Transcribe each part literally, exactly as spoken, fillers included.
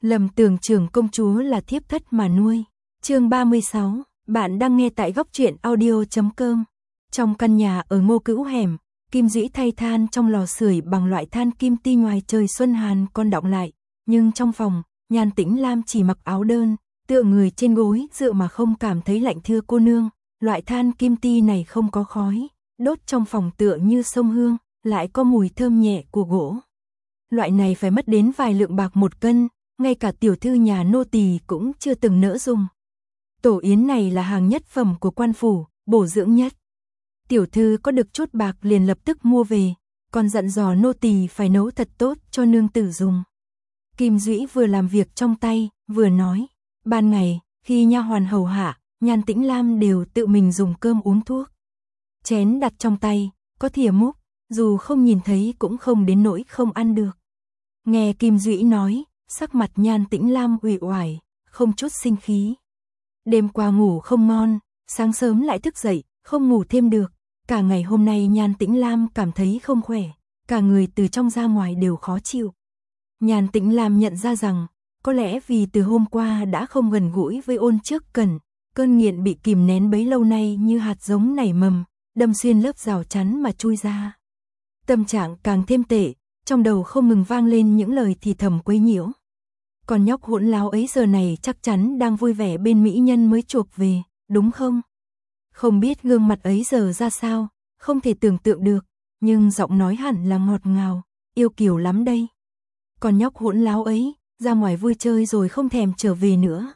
Lầm tưởng trưởng công chúa là thiếp thất mà nuôi. Chương ba mươi sáu, bạn đang nghe tại góc truyện audio chấm com. Trong căn nhà ở Ngô Cữu hẻm, Kim Dũy thay than trong lò sưởi bằng loại than kim ti ngoài trời xuân hàn còn đọng lại, nhưng trong phòng, Nhan Tĩnh Lam chỉ mặc áo đơn, tựa người trên gối dựa mà không cảm thấy lạnh. Thưa cô nương, loại than kim ti này không có khói, đốt trong phòng tựa như sông hương, lại có mùi thơm nhẹ của gỗ. Loại này phải mất đến vài lượng bạc một cân, ngay cả tiểu thư nhà nô tỳ cũng chưa từng nỡ dùng. Tổ yến này là hàng nhất phẩm của quan phủ, bổ dưỡng nhất. Tiểu thư có được chút bạc liền lập tức mua về, còn dặn dò nô tỳ phải nấu thật tốt cho nương tử dùng. Kim Dũy vừa làm việc trong tay, vừa nói, ban ngày, khi nha hoàn hầu hạ, Nhan Tĩnh Lam đều tự mình dùng cơm uống thuốc. Chén đặt trong tay, có thìa múc, dù không nhìn thấy cũng không đến nỗi không ăn được. Nghe Kim Dũy nói, sắc mặt Nhan Tĩnh Lam uể oải, không chút sinh khí. Đêm qua ngủ không ngon, sáng sớm lại thức dậy, không ngủ thêm được. Cả ngày hôm nay Nhan Tĩnh Lam cảm thấy không khỏe, cả người từ trong ra ngoài đều khó chịu. Nhan Tĩnh Lam nhận ra rằng, có lẽ vì từ hôm qua đã không gần gũi với Ôn Trước Cẩn, cơn nghiện bị kìm nén bấy lâu nay như hạt giống nảy mầm, đâm xuyên lớp rào chắn mà chui ra. Tâm trạng càng thêm tệ, trong đầu không ngừng vang lên những lời thì thầm quấy nhiễu. Còn nhóc hỗn láo ấy giờ này chắc chắn đang vui vẻ bên mỹ nhân mới chuộc về, đúng không? Không biết gương mặt ấy giờ ra sao, không thể tưởng tượng được, nhưng giọng nói hẳn là ngọt ngào, yêu kiều lắm đây. Còn nhóc hỗn láo ấy, ra ngoài vui chơi rồi không thèm trở về nữa.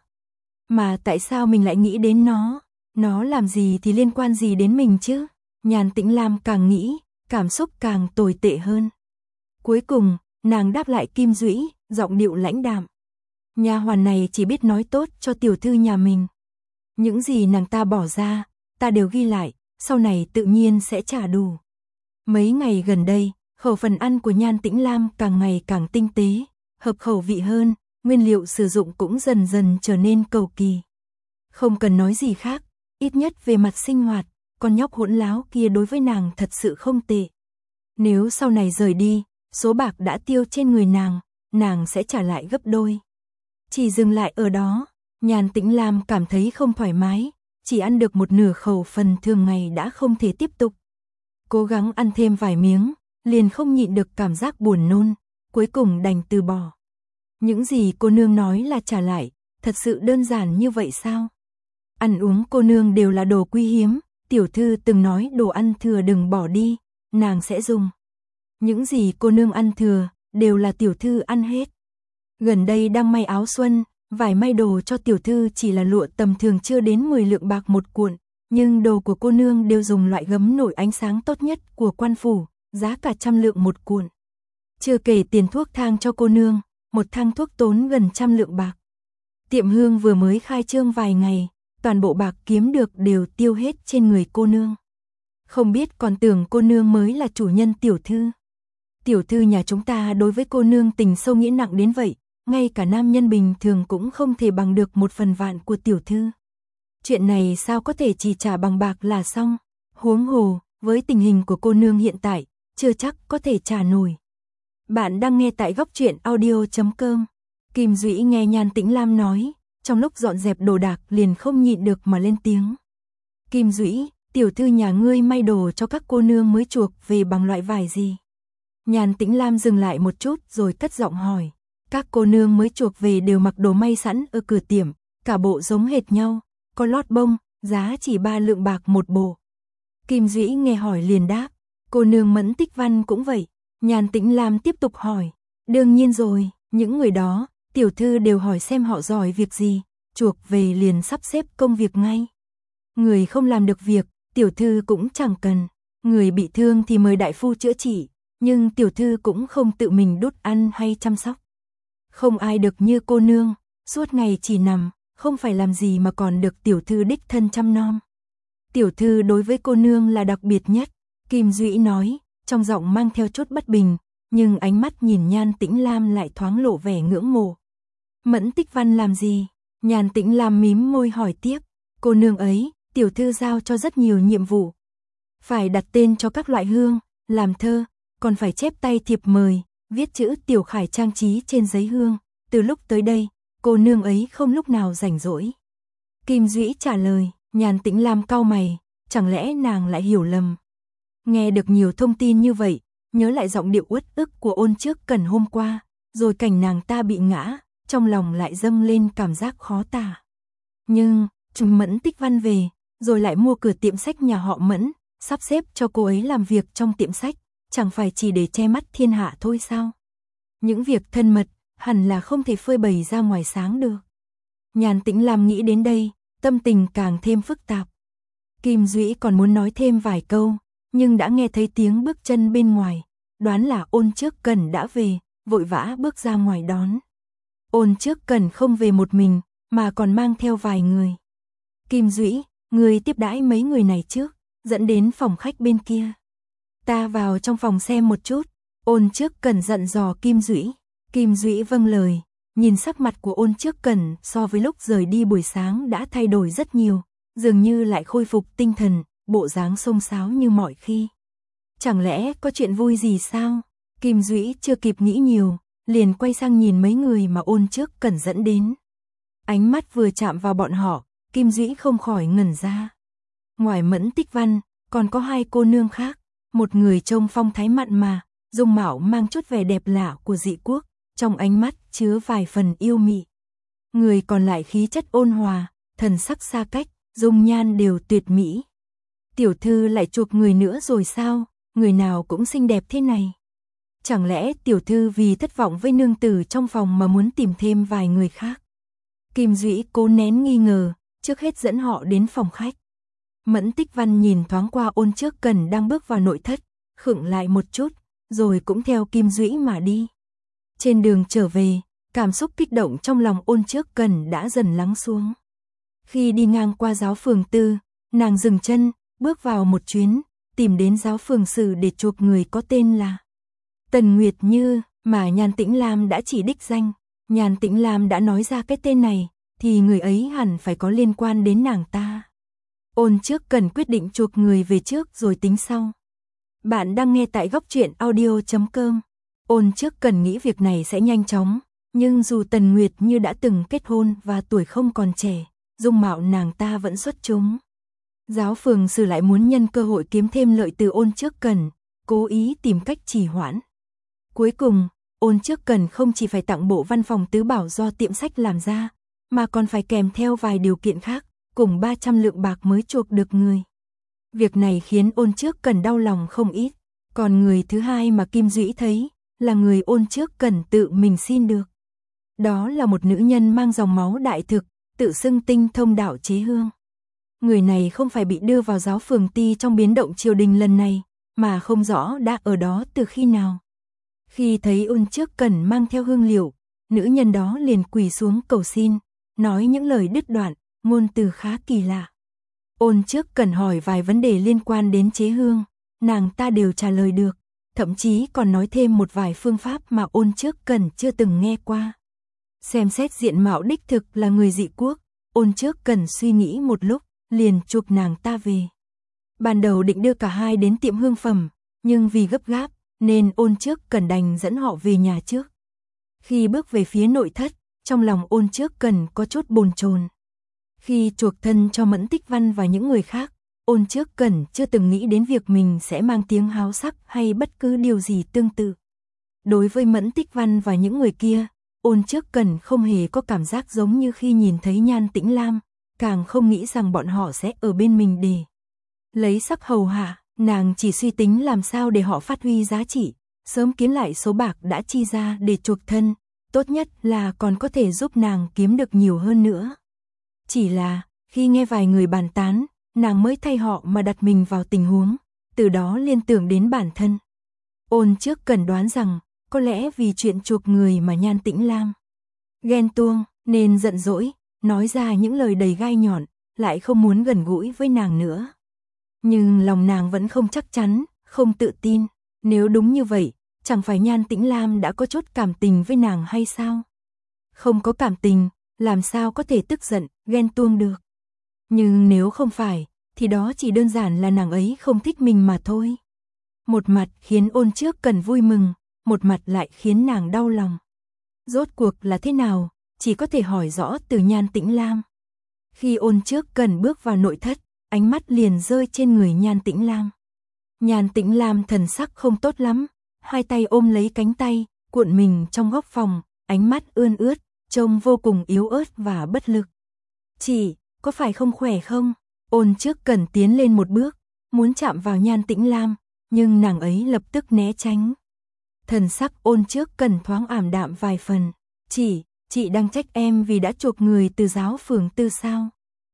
Mà tại sao mình lại nghĩ đến nó? Nó làm gì thì liên quan gì đến mình chứ? Nhan Tĩnh Lam càng nghĩ, cảm xúc càng tồi tệ hơn. Cuối cùng, nàng đáp lại Kim Dũy, giọng điệu lãnh đạm. Nha hoàn này chỉ biết nói tốt cho tiểu thư nhà mình. Những gì nàng ta bỏ ra, ta đều ghi lại, sau này tự nhiên sẽ trả đủ. Mấy ngày gần đây, khẩu phần ăn của Nhan Tĩnh Lam càng ngày càng tinh tế, hợp khẩu vị hơn, nguyên liệu sử dụng cũng dần dần trở nên cầu kỳ. Không cần nói gì khác, ít nhất về mặt sinh hoạt, con nhóc hỗn láo kia đối với nàng thật sự không tệ. Nếu sau này rời đi, số bạc đã tiêu trên người nàng, nàng sẽ trả lại gấp đôi. Chỉ dừng lại ở đó, Nhan Tĩnh Lam cảm thấy không thoải mái, chỉ ăn được một nửa khẩu phần thường ngày đã không thể tiếp tục. Cố gắng ăn thêm vài miếng, liền không nhịn được cảm giác buồn nôn, cuối cùng đành từ bỏ. Những gì cô nương nói là trả lại, thật sự đơn giản như vậy sao? Ăn uống cô nương đều là đồ quý hiếm, tiểu thư từng nói đồ ăn thừa đừng bỏ đi, nàng sẽ dùng. Những gì cô nương ăn thừa, đều là tiểu thư ăn hết. Gần đây đang may áo xuân, vải may đồ cho tiểu thư chỉ là lụa tầm thường chưa đến mười lượng bạc một cuộn, nhưng đồ của cô nương đều dùng loại gấm nổi ánh sáng tốt nhất của quan phủ, giá cả trăm lượng một cuộn. Chưa kể tiền thuốc thang cho cô nương, một thang thuốc tốn gần trăm lượng bạc. Tiệm hương vừa mới khai trương vài ngày, toàn bộ bạc kiếm được đều tiêu hết trên người cô nương. Không biết còn tưởng cô nương mới là chủ nhân tiểu thư. Tiểu thư nhà chúng ta đối với cô nương tình sâu nghĩa nặng đến vậy, ngay cả nam nhân bình thường cũng không thể bằng được một phần vạn của tiểu thư. Chuyện này sao có thể chỉ trả bằng bạc là xong, huống hồ, với tình hình của cô nương hiện tại, chưa chắc có thể trả nổi. Bạn đang nghe tại góc truyện audio chấm com. Kim Dũy nghe Nhan Tĩnh Lam nói, trong lúc dọn dẹp đồ đạc liền không nhịn được mà lên tiếng. Kim Dũy, tiểu thư nhà ngươi may đồ cho các cô nương mới chuộc về bằng loại vải gì? Nhan Tĩnh Lam dừng lại một chút rồi cất giọng hỏi. Các cô nương mới chuộc về đều mặc đồ may sẵn ở cửa tiệm, cả bộ giống hệt nhau, có lót bông, giá chỉ ba lượng bạc một bộ. Kim Dũy nghe hỏi liền đáp, cô nương Mẫn Tích Văn cũng vậy. Nhan Tĩnh Lam tiếp tục hỏi, đương nhiên rồi, những người đó, tiểu thư đều hỏi xem họ giỏi việc gì, chuộc về liền sắp xếp công việc ngay. Người không làm được việc, tiểu thư cũng chẳng cần, người bị thương thì mời đại phu chữa trị, nhưng tiểu thư cũng không tự mình đút ăn hay chăm sóc. Không ai được như cô nương, suốt ngày chỉ nằm, không phải làm gì mà còn được tiểu thư đích thân chăm nom. Tiểu thư đối với cô nương là đặc biệt nhất, Kim Dũy nói, trong giọng mang theo chút bất bình, nhưng ánh mắt nhìn Nhan Tĩnh Lam lại thoáng lộ vẻ ngưỡng mộ. Mẫn Tích Văn làm gì? Nhan Tĩnh Lam mím môi hỏi tiếp, cô nương ấy, tiểu thư giao cho rất nhiều nhiệm vụ. Phải đặt tên cho các loại hương, làm thơ, còn phải chép tay thiệp mời, viết chữ tiểu khải trang trí trên giấy hương, từ lúc tới đây, cô nương ấy không lúc nào rảnh rỗi. Kim Dũy trả lời, Nhan Tĩnh Lam cau mày, chẳng lẽ nàng lại hiểu lầm. Nghe được nhiều thông tin như vậy, nhớ lại giọng điệu uất ức của Ôn Trước Cẩn hôm qua, rồi cảnh nàng ta bị ngã, trong lòng lại dâng lên cảm giác khó tả. Nhưng, chúng Mẫn Tích Văn về, rồi lại mua cửa tiệm sách nhà họ Mẫn, sắp xếp cho cô ấy làm việc trong tiệm sách, chẳng phải chỉ để che mắt thiên hạ thôi sao? Những việc thân mật, hẳn là không thể phơi bày ra ngoài sáng được. Nhan Tĩnh Lam nghĩ đến đây, tâm tình càng thêm phức tạp. Kim Dũy còn muốn nói thêm vài câu, nhưng đã nghe thấy tiếng bước chân bên ngoài, đoán là Ôn Trước Cẩn đã về, vội vã bước ra ngoài đón. Ôn Trước Cẩn không về một mình, mà còn mang theo vài người. Kim Dũy, người tiếp đãi mấy người này trước, dẫn đến phòng khách bên kia. Ta vào trong phòng xem một chút. Ôn Trước Cẩn dặn dò Kim Dũy. Kim Dũy vâng lời, nhìn sắc mặt của Ôn Trước Cẩn so với lúc rời đi buổi sáng đã thay đổi rất nhiều, dường như lại khôi phục tinh thần, bộ dáng xông xáo như mọi khi. Chẳng lẽ có chuyện vui gì sao? Kim Dũy chưa kịp nghĩ nhiều, liền quay sang nhìn mấy người mà Ôn Trước Cẩn dẫn đến. Ánh mắt vừa chạm vào bọn họ, Kim Dũy không khỏi ngẩn ra. Ngoài Mẫn Tích Văn, còn có hai cô nương khác, một người trông phong thái mặn mà, dung mạo mang chút vẻ đẹp lạ của dị quốc, trong ánh mắt chứa vài phần yêu mị. Người còn lại khí chất ôn hòa, thần sắc xa cách, dung nhan đều tuyệt mỹ. Tiểu thư lại chuộc người nữa rồi sao? Người nào cũng xinh đẹp thế này. Chẳng lẽ tiểu thư vì thất vọng với nương tử trong phòng mà muốn tìm thêm vài người khác? Kim Dũy cố nén nghi ngờ, trước hết dẫn họ đến phòng khách. Mẫn Tích Văn nhìn thoáng qua Ôn Trước Cẩn đang bước vào nội thất, khựng lại một chút, rồi cũng theo Kim Dũy mà đi. Trên đường trở về, cảm xúc kích động trong lòng Ôn Trước Cẩn đã dần lắng xuống. Khi đi ngang qua giáo phường tư, nàng dừng chân, bước vào một chuyến, tìm đến giáo phường sử để chuộc người có tên là Tần Nguyệt Như, mà Nhan Tĩnh Lam đã chỉ đích danh. Nhan Tĩnh Lam đã nói ra cái tên này, thì người ấy hẳn phải có liên quan đến nàng ta. Ôn Trước Cẩn quyết định chuộc người về trước rồi tính sau. Bạn đang nghe tại góc truyện audio chấm com. Ôn Trước Cẩn nghĩ việc này sẽ nhanh chóng, nhưng dù Tần Nguyệt Như đã từng kết hôn và tuổi không còn trẻ, dung mạo nàng ta vẫn xuất chúng. Giáo phường sử lại muốn nhân cơ hội kiếm thêm lợi từ Ôn Trước Cẩn, cố ý tìm cách trì hoãn. Cuối cùng, Ôn Trước Cẩn không chỉ phải tặng bộ văn phòng tứ bảo do tiệm sách làm ra, mà còn phải kèm theo vài điều kiện khác, cùng ba trăm lượng bạc mới chuộc được người. Việc này khiến Ôn Trước Cẩn đau lòng không ít, còn người thứ hai mà Kim Dũy thấy, là người Ôn Trước Cẩn tự mình xin được. Đó là một nữ nhân mang dòng máu đại thực, tự xưng tinh thông đạo chế hương. Người này không phải bị đưa vào giáo phường ti trong biến động triều đình lần này, mà không rõ đã ở đó từ khi nào. Khi thấy Ôn Trước Cẩn mang theo hương liệu, nữ nhân đó liền quỳ xuống cầu xin, nói những lời đứt đoạn, ngôn từ khá kỳ lạ. Ôn Trước Cẩn hỏi vài vấn đề liên quan đến chế hương, nàng ta đều trả lời được, thậm chí còn nói thêm một vài phương pháp mà Ôn Trước Cẩn chưa từng nghe qua. Xem xét diện mạo đích thực là người dị quốc, Ôn Trước Cẩn suy nghĩ một lúc, liền chuộc nàng ta về. Ban đầu định đưa cả hai đến tiệm hương phẩm, nhưng vì gấp gáp, nên Ôn Trước Cẩn đành dẫn họ về nhà trước. Khi bước về phía nội thất, trong lòng Ôn Trước Cẩn có chút bồn chồn. Khi chuộc thân cho Mẫn Tích Văn và những người khác, Ôn Trước Cẩn chưa từng nghĩ đến việc mình sẽ mang tiếng háo sắc hay bất cứ điều gì tương tự. Đối với Mẫn Tích Văn và những người kia, Ôn Trước Cẩn không hề có cảm giác giống như khi nhìn thấy Nhan Tĩnh Lam, càng không nghĩ rằng bọn họ sẽ ở bên mình để lấy sắc hầu hạ, nàng chỉ suy tính làm sao để họ phát huy giá trị, sớm kiếm lại số bạc đã chi ra để chuộc thân, tốt nhất là còn có thể giúp nàng kiếm được nhiều hơn nữa. Chỉ là, khi nghe vài người bàn tán, nàng mới thay họ mà đặt mình vào tình huống, từ đó liên tưởng đến bản thân. Ôn Trước Cẩn đoán rằng, có lẽ vì chuyện chuộc người mà Nhan Tĩnh Lam ghen tuông, nên giận dỗi, nói ra những lời đầy gai nhọn, lại không muốn gần gũi với nàng nữa. Nhưng lòng nàng vẫn không chắc chắn, không tự tin, nếu đúng như vậy, chẳng phải Nhan Tĩnh Lam đã có chút cảm tình với nàng hay sao? Không có cảm tình, làm sao có thể tức giận, ghen tuông được. Nhưng nếu không phải, thì đó chỉ đơn giản là nàng ấy không thích mình mà thôi. Một mặt khiến Ôn Trước Cẩn vui mừng, một mặt lại khiến nàng đau lòng. Rốt cuộc là thế nào, chỉ có thể hỏi rõ từ Nhan Tĩnh Lam. Khi Ôn Trước Cần bước vào nội thất, ánh mắt liền rơi trên người Nhan Tĩnh Lam. Nhan Tĩnh Lam thần sắc không tốt lắm, hai tay ôm lấy cánh tay, cuộn mình trong góc phòng, ánh mắt ươn ướt, trông vô cùng yếu ớt và bất lực. Chị, có phải không khỏe không? Ôn Trước Cần tiến lên một bước, muốn chạm vào Nhan Tĩnh Lam, nhưng nàng ấy lập tức né tránh. Thần sắc Ôn Trước Cần thoáng ảm đạm vài phần. Chị, chị đang trách em vì đã chuộc người từ giáo phường tư sao?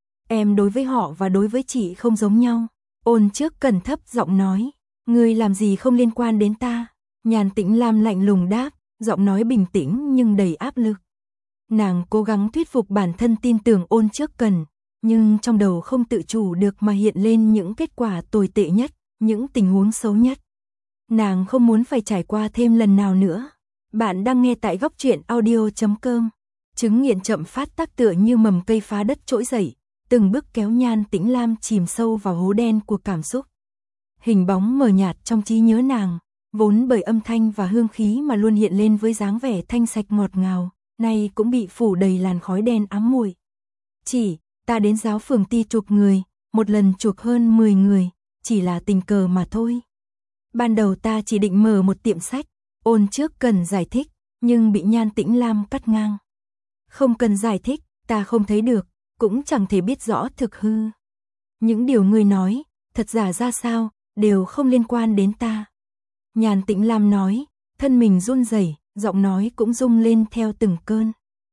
Em đối với họ và đối với chị không giống nhau. Ôn Trước Cần thấp giọng nói, ngươi làm gì không liên quan đến ta. Nhan Tĩnh Lam lạnh lùng đáp, giọng nói bình tĩnh nhưng đầy áp lực. Nàng cố gắng thuyết phục bản thân tin tưởng Ôn Trước Cần, nhưng trong đầu không tự chủ được mà hiện lên những kết quả tồi tệ nhất, những tình huống xấu nhất. Nàng không muốn phải trải qua thêm lần nào nữa. Bạn đang nghe tại góc truyện audio chấm com. Chứng nghiện chậm phát tác tựa như mầm cây phá đất trỗi dậy, từng bước kéo Nhan Tĩnh Lam chìm sâu vào hố đen của cảm xúc. Hình bóng mờ nhạt trong trí nhớ nàng, vốn bởi âm thanh và hương khí mà luôn hiện lên với dáng vẻ thanh sạch ngọt ngào, nay cũng bị phủ đầy làn khói đen ám mùi. Chỉ, ta đến giáo phường ti chuộc người, một lần chuộc hơn mười người, chỉ là tình cờ mà thôi. Ban đầu ta chỉ định mở một tiệm sách, Ôn Trước Cần giải thích, nhưng bị Nhan Tĩnh Lam cắt ngang. Không cần giải thích, ta không thấy được, cũng chẳng thể biết rõ thực hư. Những điều ngươi nói, thật giả ra sao, đều không liên quan đến ta. Nhan Tĩnh Lam nói, thân mình run rẩy, giọng nói cũng rung lên theo từng cơn.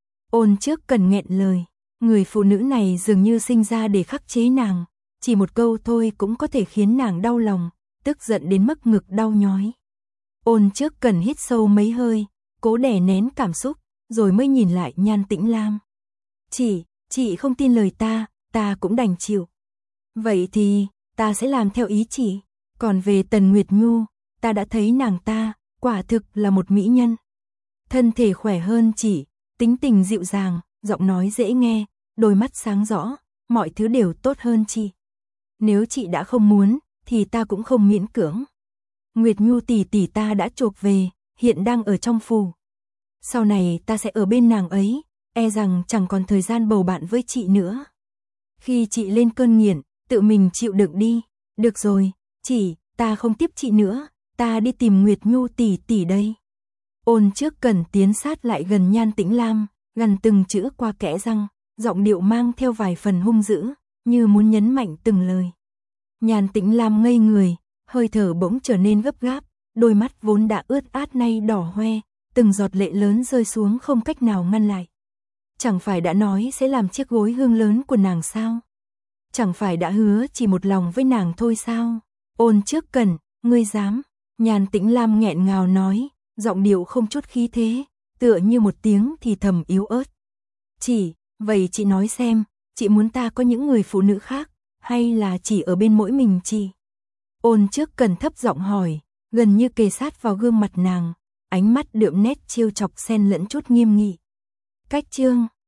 Ôn Trước Cần nghẹn lời, người phụ nữ này dường như sinh ra để khắc chế nàng, chỉ một câu thôi cũng có thể khiến nàng đau lòng, tức giận đến mức ngực đau nhói. Ôn Trước Cần hít sâu mấy hơi, cố đè nén cảm xúc, rồi mới nhìn lại Nhan Tĩnh Lam. Chị, chị không tin lời ta, ta cũng đành chịu. Vậy thì, ta sẽ làm theo ý chị. Còn về Tần Nguyệt Nhu, ta đã thấy nàng ta, quả thực là một mỹ nhân. Thân thể khỏe hơn chị, tính tình dịu dàng, giọng nói dễ nghe, đôi mắt sáng rõ, mọi thứ đều tốt hơn chị. Nếu chị đã không muốn, thì ta cũng không miễn cưỡng. Nguyệt Nhu tỷ tỷ ta đã chuộc về, hiện đang ở trong phủ. Sau này ta sẽ ở bên nàng ấy, e rằng chẳng còn thời gian bầu bạn với chị nữa. Khi chị lên cơn nghiện, tự mình chịu đựng đi. Được rồi, chị, ta không tiếp chị nữa, ta đi tìm Nguyệt Nhu tỷ tỷ đây. Ôn Trước Cần tiến sát lại gần Nhan Tĩnh Lam, gằn từng chữ qua kẽ răng, giọng điệu mang theo vài phần hung dữ, như muốn nhấn mạnh từng lời. Nhan Tĩnh Lam ngây người, hơi thở bỗng trở nên gấp gáp, đôi mắt vốn đã ướt át nay đỏ hoe, từng giọt lệ lớn rơi xuống không cách nào ngăn lại. Chẳng phải đã nói sẽ làm chiếc gối hương lớn của nàng sao? Chẳng phải đã hứa chỉ một lòng với nàng thôi sao? Ôn Trước Cần, ngươi dám? Nhan Tĩnh Lam nghẹn ngào nói, giọng điệu không chút khí thế, tựa như một tiếng thì thầm yếu ớt. Chỉ, vậy chị nói xem, chị muốn ta có những người phụ nữ khác, hay là chỉ ở bên mỗi mình chị? Ôn Trước Cần thấp giọng hỏi, gần như kề sát vào gương mặt nàng, ánh mắt đượm nét trêu chọc xen lẫn chút nghiêm nghị. Cách chương